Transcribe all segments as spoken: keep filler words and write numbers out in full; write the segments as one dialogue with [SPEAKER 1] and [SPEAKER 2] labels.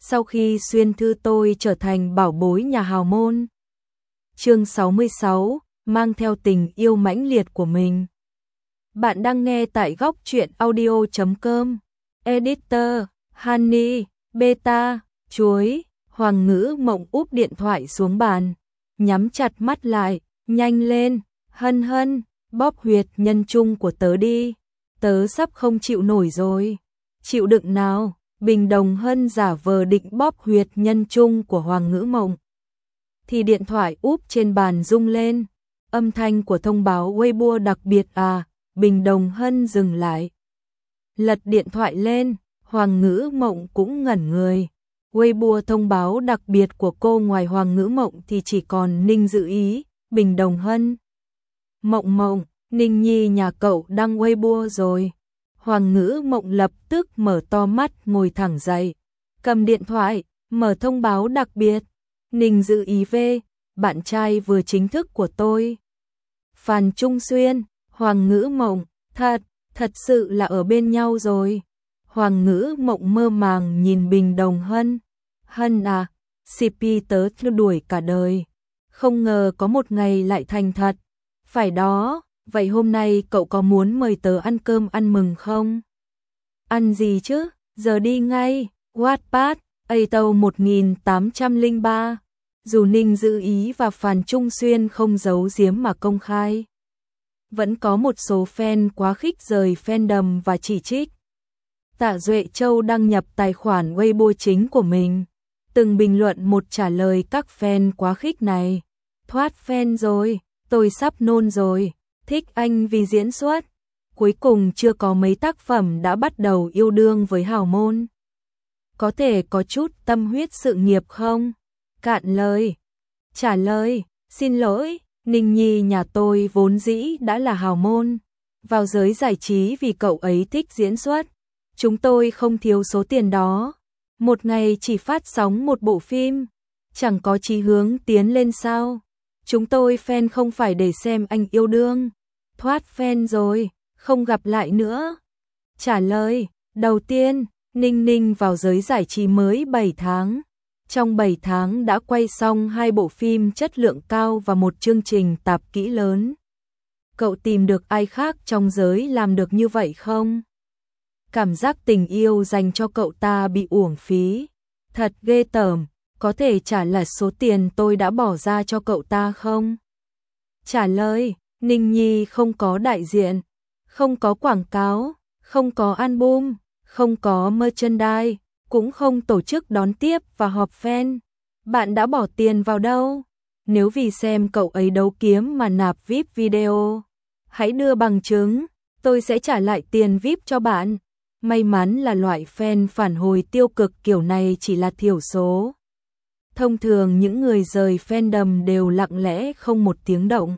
[SPEAKER 1] sau khi xuyên thư tôi trở thành bảo bối nhà hào môn. Chương sáu mươi sáu, mang theo tình yêu mãnh liệt của mình. Bạn đang nghe tại góc truyện audio chấm com. Editor, Honey, Beta, chuối, Hoàng Ngữ Mộng úp điện thoại xuống bàn, nhắm chặt mắt lại, nhanh lên, Hân Hân, bóp huyệt nhân trung của tớ đi, tớ sắp không chịu nổi rồi. Chịu đựng nào, Bình Đồng Hân giả vờ định bóp huyệt nhân trung của Hoàng Ngữ Mộng. Thì điện thoại úp trên bàn rung lên, âm thanh của thông báo Weibo đặc biệt à, Bình Đồng Hân dừng lại. Lật điện thoại lên, Hoàng Ngữ Mộng cũng ngẩn người. Weibo thông báo đặc biệt của cô ngoài Hoàng Ngữ Mộng thì chỉ còn Ninh Dự Ý, Bình Đồng Hân. Mộng Mộng, Ninh Nhi nhà cậu đăng Weibo rồi. Hoàng Ngữ Mộng lập tức mở to mắt ngồi thẳng dậy, cầm điện thoại, mở thông báo đặc biệt. Ninh Dự Ý về, bạn trai vừa chính thức của tôi. Phan Trung Xuyên, Hoàng Ngữ Mộng, thật, thật sự là ở bên nhau rồi. Hoàng Ngữ Mộng mơ màng nhìn Bình Đồng Hân. Hân à, xê pê tớ theo đuổi cả đời. Không ngờ có một ngày lại thành thật. Phải đó, vậy hôm nay cậu có muốn mời tớ ăn cơm ăn mừng không? Ăn gì chứ, giờ đi ngay. Wattpad, a tâu một nghìn tám trăm lẻ ba. Dù Ninh Dự Ý và Phan Trung Xuyên không giấu giếm mà công khai, vẫn có một số fan quá khích rời fandom và chỉ trích. Tạ Duệ Châu đăng nhập tài khoản Weibo chính của mình, từng bình luận một trả lời các fan quá khích này. Thoát fan rồi, tôi sắp nôn rồi, thích anh vì diễn xuất. Cuối cùng chưa có mấy tác phẩm đã bắt đầu yêu đương với hào môn. Có thể có chút tâm huyết sự nghiệp không? Cạn lời. Trả lời, xin lỗi, Ninh Nhi nhà tôi vốn dĩ đã là hào môn, vào giới giải trí vì cậu ấy thích diễn xuất. Chúng tôi không thiếu số tiền đó. Một ngày chỉ phát sóng một bộ phim, chẳng có chí hướng tiến lên sao? Chúng tôi fan không phải để xem anh yêu đương. Thoát fan rồi, không gặp lại nữa. Trả lời, đầu tiên, Ninh Ninh vào giới giải trí mới bảy tháng. Trong bảy tháng đã quay xong hai bộ phim chất lượng cao và một chương trình tạp kỹ lớn. Cậu tìm được ai khác trong giới làm được như vậy không? Cảm giác tình yêu dành cho cậu ta bị uổng phí. Thật ghê tởm, có thể trả lại số tiền tôi đã bỏ ra cho cậu ta không? Trả lời, Ninh Nhi không có đại diện, không có quảng cáo, không có album, không có merchandise, cũng không tổ chức đón tiếp và họp fan. Bạn đã bỏ tiền vào đâu? Nếu vì xem cậu ấy đấu kiếm mà nạp vê i pê video, hãy đưa bằng chứng, tôi sẽ trả lại tiền vê i pê cho bạn. May mắn là loại fan phản hồi tiêu cực kiểu này chỉ là thiểu số. Thông thường những người rời fandom đều lặng lẽ không một tiếng động.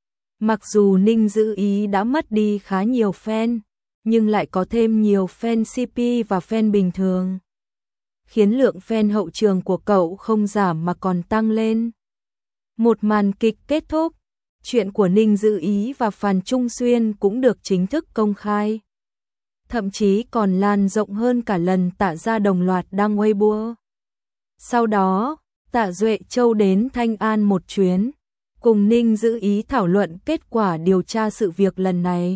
[SPEAKER 1] Mặc dù Ninh Dự Ý đã mất đi khá nhiều fan, nhưng lại có thêm nhiều fan xê pê và fan bình thường, khiến lượng fan hậu trường của cậu không giảm mà còn tăng lên. Một màn kịch kết thúc, chuyện của Ninh Dự Ý và Phan Trung Xuyên cũng được chính thức công khai. Thậm chí còn lan rộng hơn cả lần Tạ gia đồng loạt đăng Weibo. Sau đó, Tạ Duệ Châu đến Thanh An một chuyến, cùng Ninh Dự Ý thảo luận kết quả điều tra sự việc lần này.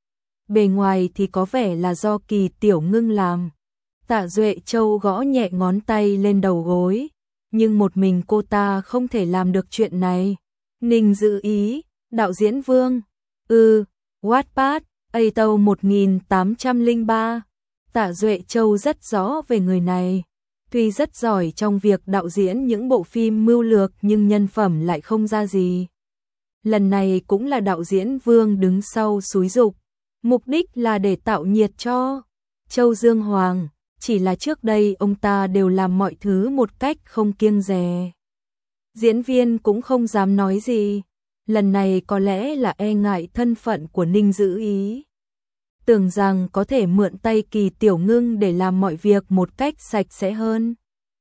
[SPEAKER 1] Bề ngoài thì có vẻ là do Kỳ Tiểu Ngưng làm. Tạ Duệ Châu gõ nhẹ ngón tay lên đầu gối, nhưng một mình cô ta không thể làm được chuyện này. Ninh Dự Ý, đạo diễn Vương. Ừ, Wattpad, a tâu một nghìn tám trăm lẻ ba. Tạ Duệ Châu rất rõ về người này. Tuy rất giỏi trong việc đạo diễn những bộ phim mưu lược nhưng nhân phẩm lại không ra gì. Lần này cũng là đạo diễn Vương đứng sau xúi giục. Mục đích là để tạo nhiệt cho Châu Dương Hoàng. Chỉ là trước đây ông ta đều làm mọi thứ một cách không kiêng dè. Diễn viên cũng không dám nói gì. Lần này có lẽ là e ngại thân phận của Ninh Dự Ý. Tưởng rằng có thể mượn tay Kỳ Tiểu Ngưng để làm mọi việc một cách sạch sẽ hơn.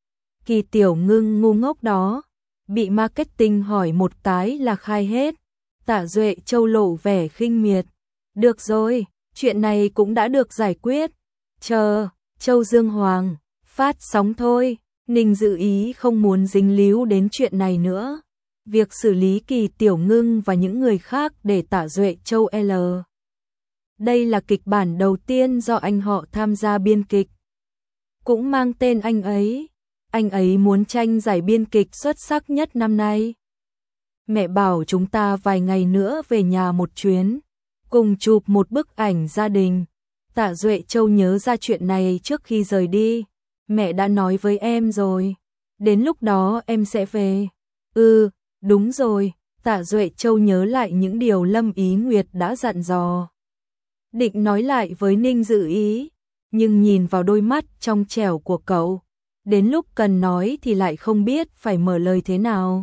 [SPEAKER 1] Kỳ Tiểu Ngưng ngu ngốc đó, bị marketing hỏi một cái là khai hết. Tạ Duệ Châu lộ vẻ khinh miệt. Được rồi, chuyện này cũng đã được giải quyết. Chờ, Châu Dương Hoàng, phát sóng thôi. Ninh Dự Ý không muốn dính líu đến chuyện này nữa. Việc xử lý Kỳ Tiểu Ngưng và những người khác để Tạ Duệ Châu L. Đây là kịch bản đầu tiên do anh họ tham gia biên kịch. Cũng mang tên anh ấy. Anh ấy muốn tranh giải biên kịch xuất sắc nhất năm nay. Mẹ bảo chúng ta vài ngày nữa về nhà một chuyến, cùng chụp một bức ảnh gia đình. Tạ Duệ Châu nhớ ra chuyện này trước khi rời đi. Mẹ đã nói với em rồi. Đến lúc đó em sẽ về. Ừ, đúng rồi. Tạ Duệ Châu nhớ lại những điều Lâm Ý Nguyệt đã dặn dò. Định nói lại với Ninh Dự Ý, nhưng nhìn vào đôi mắt trong trẻo của cậu, đến lúc cần nói thì lại không biết phải mở lời thế nào.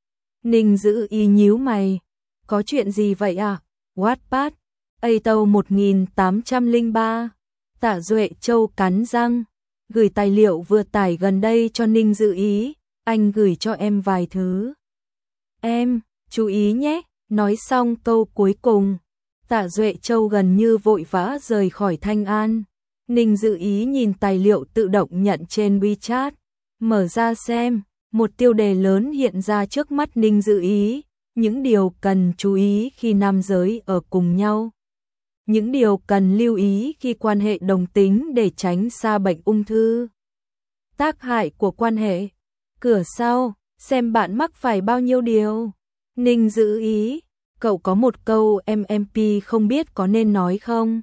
[SPEAKER 1] Ninh Dự Ý nhíu mày. Có chuyện gì vậy à? Wattpad, A Tâu một nghìn tám trăm lẻ ba. Tạ Duệ Châu cắn răng, gửi tài liệu vừa tải gần đây cho Ninh Dự Ý. Anh gửi cho em vài thứ. Em, chú ý nhé. Nói xong câu cuối cùng, Tạ Duệ Châu gần như vội vã rời khỏi Thanh An. Ninh Dự Ý nhìn tài liệu tự động nhận trên WeChat, mở ra xem, một tiêu đề lớn hiện ra trước mắt Ninh Dự Ý, những điều cần chú ý khi nam giới ở cùng nhau. Những điều cần lưu ý khi quan hệ đồng tính để tránh xa bệnh ung thư. Tác hại của quan hệ. Cửa sau, xem bạn mắc phải bao nhiêu điều. Ninh Dự Ý, cậu có một câu em em pê không biết có nên nói không?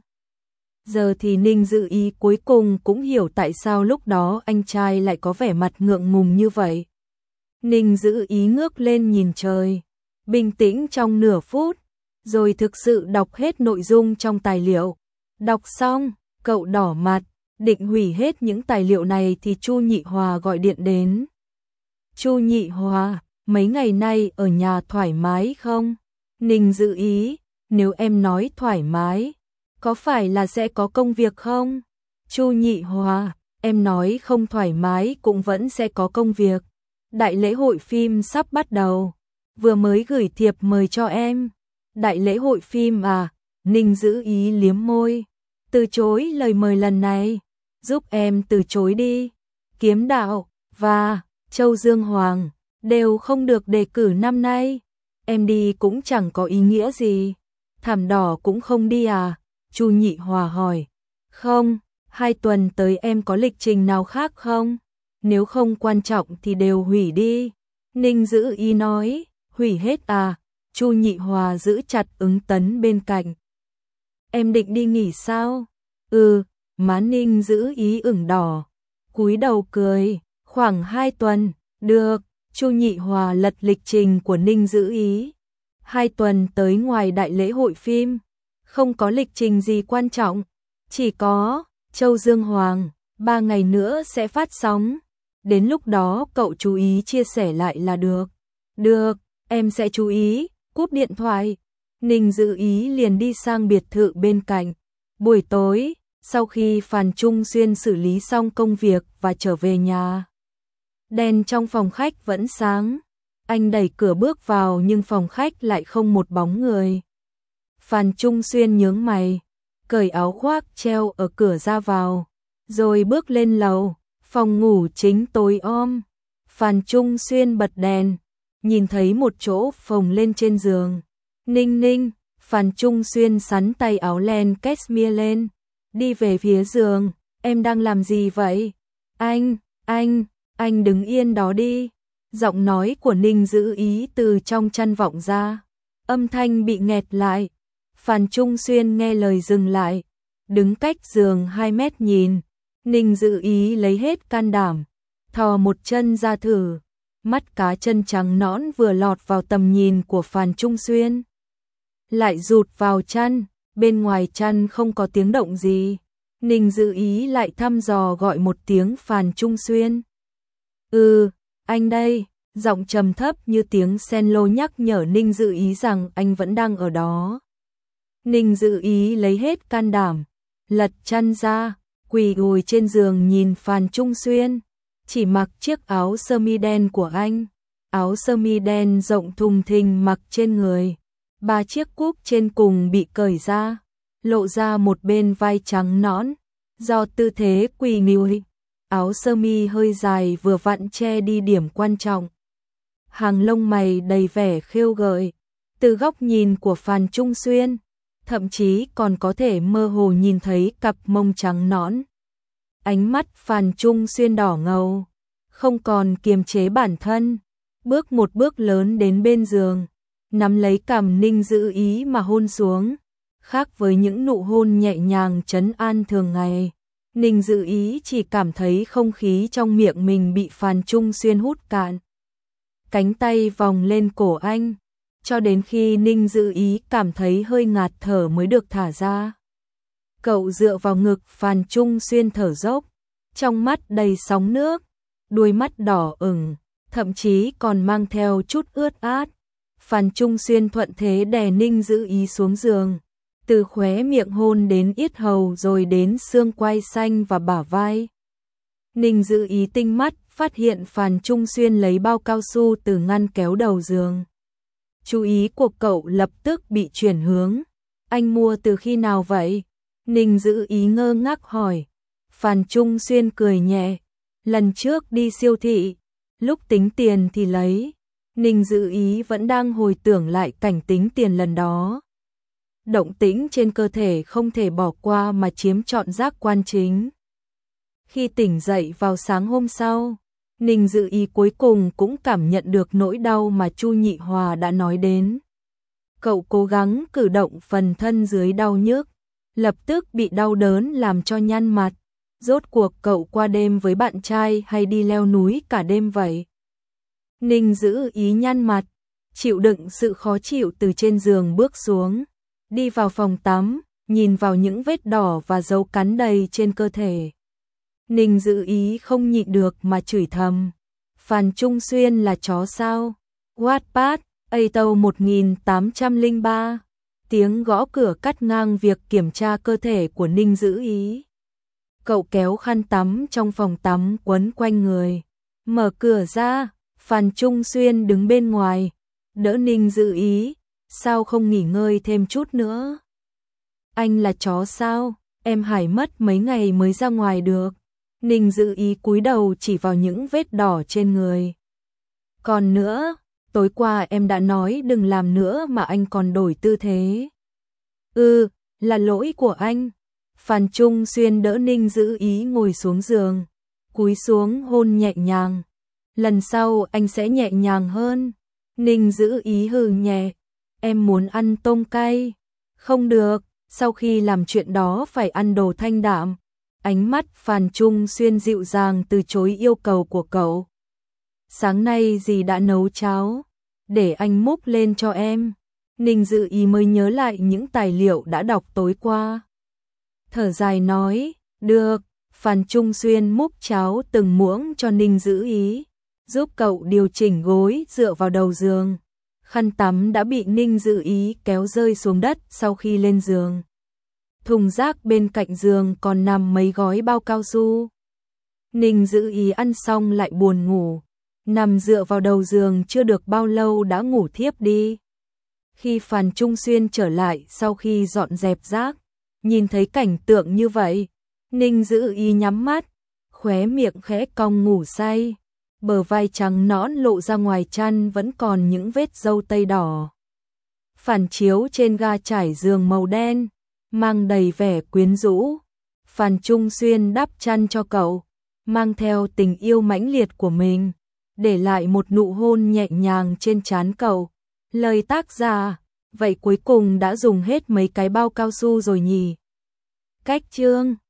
[SPEAKER 1] Giờ thì Ninh Dự Ý cuối cùng cũng hiểu tại sao lúc đó anh trai lại có vẻ mặt ngượng ngùng như vậy. Ninh Dự Ý ngước lên nhìn trời, bình tĩnh trong nửa phút, rồi thực sự đọc hết nội dung trong tài liệu. Đọc xong, cậu đỏ mặt, định hủy hết những tài liệu này thì Chu Nhị Hòa gọi điện đến. Chu Nhị Hòa, mấy ngày nay ở nhà thoải mái không? Ninh Dự Ý, nếu em nói thoải mái, có phải là sẽ có công việc không? Chu Nhị Hòa, em nói không thoải mái cũng vẫn sẽ có công việc. Đại lễ hội phim sắp bắt đầu, vừa mới gửi thiệp mời cho em. Đại lễ hội phim à? Ninh Dự Ý liếm môi, từ chối lời mời lần này. Giúp em từ chối đi. Kiếm Đạo và Châu Dương Hoàng đều không được đề cử năm nay. Em đi cũng chẳng có ý nghĩa gì. Thảm Đỏ cũng không đi à? Chu Nhị Hòa hỏi. Không, hai tuần tới em có lịch trình nào khác không? Nếu không quan trọng thì đều hủy đi. Ninh Dự Ý nói. Hủy hết à? Chu Nhị Hòa giữ chặt ứng tấn bên cạnh. Em định đi nghỉ sao? Ừ, má Ninh Dự Ý ửng đỏ, cúi đầu cười. Khoảng hai tuần, được. Chu Nhị Hòa lật lịch trình của Ninh Dự Ý. Hai tuần tới ngoài đại lễ hội phim, không có lịch trình gì quan trọng, chỉ có Châu Dương Hoàng, ba ngày nữa sẽ phát sóng. Đến lúc đó cậu chú ý chia sẻ lại là được. Được, em sẽ chú ý. Cúp điện thoại, Ninh Dự Ý liền đi sang biệt thự bên cạnh. Buổi tối, sau khi Phan Trung Xuyên xử lý xong công việc và trở về nhà, đèn trong phòng khách vẫn sáng. Anh đẩy cửa bước vào nhưng phòng khách lại không một bóng người. Phan Trung Xuyên nhướng mày, cởi áo khoác treo ở cửa ra vào, rồi bước lên lầu. Phòng ngủ chính tối om. Phan Trung Xuyên bật đèn, nhìn thấy một chỗ phồng lên trên giường. Ninh Ninh, Phan Trung Xuyên sắn tay áo len cashmere lên, đi về phía giường. Em đang làm gì vậy? Anh, anh, anh đứng yên đó đi. Giọng nói của Ninh Dự Ý từ trong chăn vọng ra, âm thanh bị nghẹt lại. Phan Trung Xuyên nghe lời dừng lại, đứng cách giường hai mét nhìn. Ninh Dự Ý lấy hết can đảm, thò một chân ra thử. Mắt cá chân trắng nõn vừa lọt vào tầm nhìn của Phan Trung Xuyên, lại rụt vào chăn. Bên ngoài chăn không có tiếng động gì. Ninh Dự Ý lại thăm dò gọi một tiếng Phan Trung Xuyên. Ừ, anh đây. Giọng trầm thấp như tiếng cello nhắc nhở Ninh Dự Ý rằng anh vẫn đang ở đó. Ninh Dự Ý lấy hết can đảm, lật chăn ra, quỳ gối trên giường nhìn Phan Trung Xuyên, chỉ mặc chiếc áo sơ mi đen của anh. Áo sơ mi đen rộng thùng thình mặc trên người, ba chiếc cúc trên cùng bị cởi ra, lộ ra một bên vai trắng nõn. Do tư thế quỳ người, áo sơ mi hơi dài vừa vặn che đi điểm quan trọng. Hàng lông mày đầy vẻ khêu gợi, từ góc nhìn của Phan Trung Xuyên, thậm chí còn có thể mơ hồ nhìn thấy cặp mông trắng nõn. Ánh mắt Phan Trung Xuyên đỏ ngầu, không còn kiềm chế bản thân, bước một bước lớn đến bên giường, nắm lấy cằm Ninh Dữ Ý mà hôn xuống. Khác với những nụ hôn nhẹ nhàng trấn an thường ngày, Ninh Dữ Ý chỉ cảm thấy không khí trong miệng mình bị Phan Trung Xuyên hút cạn. Cánh tay vòng lên cổ anh, cho đến khi Ninh Dữ Ý cảm thấy hơi ngạt thở mới được thả ra. Cậu dựa vào ngực Phan Trung Xuyên thở dốc, trong mắt đầy sóng nước, đuôi mắt đỏ ửng, thậm chí còn mang theo chút ướt át. Phan Trung Xuyên thuận thế đè Ninh Dữ Ý xuống giường, từ khóe miệng hôn đến yết hầu rồi đến xương quai xanh và bả vai. Ninh Dữ Ý tinh mắt phát hiện Phan Trung Xuyên lấy bao cao su từ ngăn kéo đầu giường. Chú ý của cậu lập tức bị chuyển hướng. Anh mua từ khi nào vậy? Ninh Dữ Ý ngơ ngác hỏi. Phan Trung Xuyên cười nhẹ. Lần trước đi siêu thị, lúc tính tiền thì lấy. Ninh Dữ Ý vẫn đang hồi tưởng lại cảnh tính tiền lần đó. Động tĩnh trên cơ thể không thể bỏ qua mà chiếm trọn giác quan chính. Khi tỉnh dậy vào sáng hôm sau, Ninh Dữ Ý cuối cùng cũng cảm nhận được nỗi đau mà Chu Nhị Hòa đã nói đến. Cậu cố gắng cử động phần thân dưới đau nhức, lập tức bị đau đớn làm cho nhăn mặt. Rốt cuộc cậu qua đêm với bạn trai hay đi leo núi cả đêm vậy? Ninh Dữ Ý nhăn mặt, chịu đựng sự khó chịu từ trên giường bước xuống, đi vào phòng tắm, nhìn vào những vết đỏ và dấu cắn đầy trên cơ thể. Ninh Dữ Ý không nhịn được mà chửi thầm. Phan Trung Xuyên là chó sao? Wattpad, a tâu một nghìn tám trăm lẻ ba. Tiếng gõ cửa cắt ngang việc kiểm tra cơ thể của Ninh Dữ Ý. Cậu kéo khăn tắm trong phòng tắm quấn quanh người. Mở cửa ra, Phan Trung Xuyên đứng bên ngoài. Đỡ Ninh Dữ Ý. Sao không nghỉ ngơi thêm chút nữa? Anh là chó sao? Em Hải mất mấy ngày mới ra ngoài được. Ninh Dữ Ý cúi đầu chỉ vào những vết đỏ trên người. Còn nữa, tối qua em đã nói đừng làm nữa mà anh còn đổi tư thế. Ừ, là lỗi của anh. Phan Trung Xuyên đỡ Ninh Dữ Ý ngồi xuống giường, cúi xuống hôn nhẹ nhàng. Lần sau anh sẽ nhẹ nhàng hơn. Ninh Dữ Ý hừ nhẹ. Em muốn ăn tôm cay. Không được, sau khi làm chuyện đó phải ăn đồ thanh đạm. Ánh mắt Phan Trung Xuyên dịu dàng từ chối yêu cầu của cậu. Sáng nay dì đã nấu cháo, để anh múc lên cho em. Ninh Dữ Ý mới nhớ lại những tài liệu đã đọc tối qua. Thở dài nói, được. Phan Trung Xuyên múc cháo từng muỗng cho Ninh Dữ Ý, giúp cậu điều chỉnh gối dựa vào đầu giường. Khăn tắm đã bị Ninh Dữ Ý kéo rơi xuống đất sau khi lên giường. Thùng rác bên cạnh giường còn nằm mấy gói bao cao su. Ninh Dữ Ý ăn xong lại buồn ngủ, nằm dựa vào đầu giường chưa được bao lâu đã ngủ thiếp đi. Khi Phan Trung Xuyên trở lại sau khi dọn dẹp rác, nhìn thấy cảnh tượng như vậy, Ninh Dữ Ý nhắm mắt, khóe miệng khẽ cong ngủ say. Bờ vai trắng nõn lộ ra ngoài chăn vẫn còn những vết râu tây đỏ. Phản chiếu trên ga trải giường màu đen, mang đầy vẻ quyến rũ. Phan Trung Xuyên đắp chăn cho cậu, mang theo tình yêu mãnh liệt của mình, để lại một nụ hôn nhẹ nhàng trên trán cậu. Lời tác giả, vậy cuối cùng đã dùng hết mấy cái bao cao su rồi nhỉ? Cách chương